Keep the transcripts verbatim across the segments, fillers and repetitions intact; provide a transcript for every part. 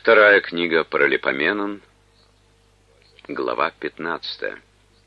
Вторая книга Паралипоменон, глава пятнадцатая.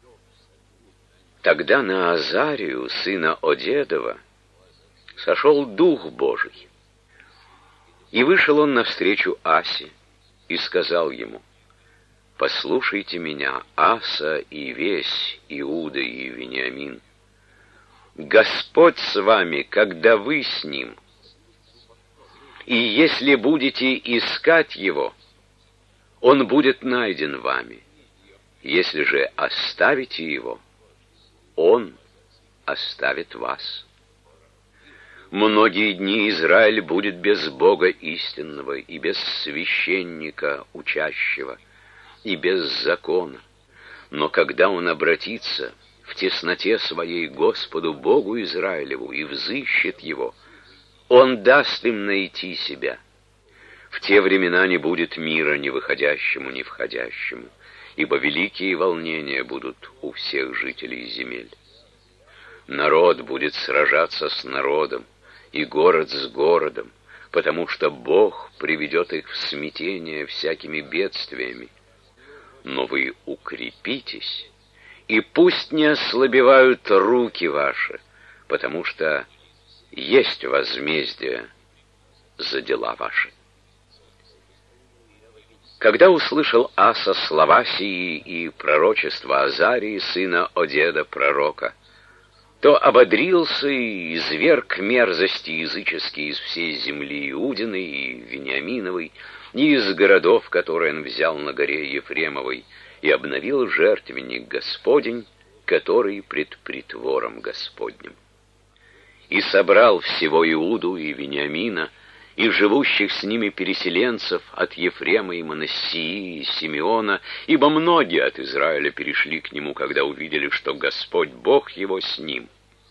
Тогда на Азарию, сына Одедова, сошел Дух Божий. И вышел он навстречу Асе и сказал ему: «Послушайте меня, Аса и весь Иуда и Вениамин. Господь с вами, когда вы с ним. И если будете искать его, он будет найден вами. Если же оставите его, он оставит вас. Многие дни Израиль будет без Бога истинного и без священника учащего, и без закона. Но когда он обратится в тесноте своей Господу Богу Израилеву и взыщет его, он даст им найти себя. В те времена не будет мира ни выходящему, ни входящему, ибо великие волнения будут у всех жителей земель. Народ будет сражаться с народом, и город с городом, потому что Бог приведет их в смятение всякими бедствиями. Но вы укрепитесь, и пусть не ослабевают руки ваши, потому что есть возмездие за дела ваши». Когда услышал Аса слова сии и пророчество Азарии, сына Одеда, пророка, то ободрился и изверг мерзости языческие из всей земли Иудиной и Вениаминовой, и из городов, которые он взял на горе Ефремовой, и обновил жертвенник Господень, который пред притвором Господним. И собрал всего Иуду и Вениамина, и живущих с ними переселенцев от Ефрема и Манассии и Симеона, ибо многие от Израиля перешли к нему, когда увидели, что Господь Бог его с ним.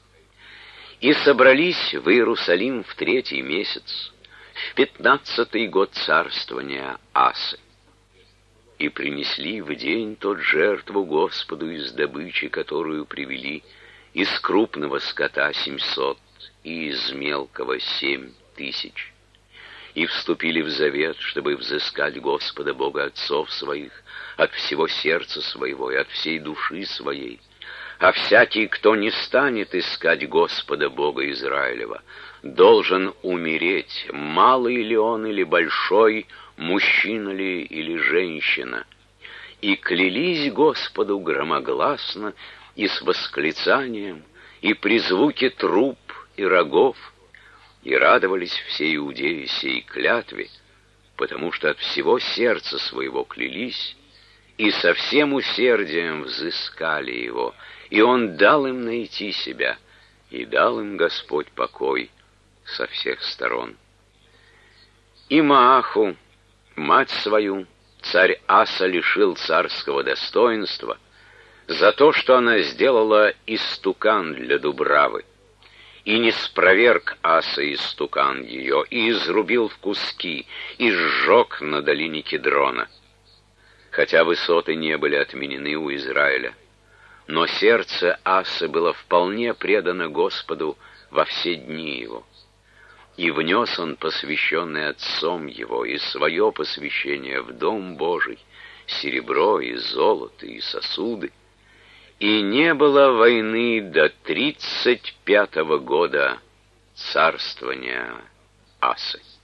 И собрались в Иерусалим в третий месяц, в пятнадцатый год царствования Асы, и принесли в день тот жертву Господу из добычи, которую привели, из крупного скота семьсот, и из мелкого семь тысяч. И вступили в завет, чтобы взыскать Господа Бога отцов своих от всего сердца своего и от всей души своей. А всякий, кто не станет искать Господа Бога Израилева, должен умереть, малый ли он или большой, мужчина ли или женщина. И клялись Господу громогласно и с восклицанием, и при звуке труб и рогов, и радовались все иудеи сей клятве, потому что от всего сердца своего клялись, и со всем усердием взыскали его, и он дал им найти себя, и дал им Господь покой со всех сторон. И Мааху, мать свою, царь Аса лишил царского достоинства за то, что она сделала истукан для Дубравы, и не спроверг Аса истукан ее, и изрубил в куски, и сжег на долине Кедрона. Хотя высоты не были отменены у Израиля, но сердце Асы было вполне предано Господу во все дни его. И внес он посвященный отцом его и свое посвящение в Дом Божий, серебро и золото и сосуды, и не было войны до тридцать пятого года царствования Асы.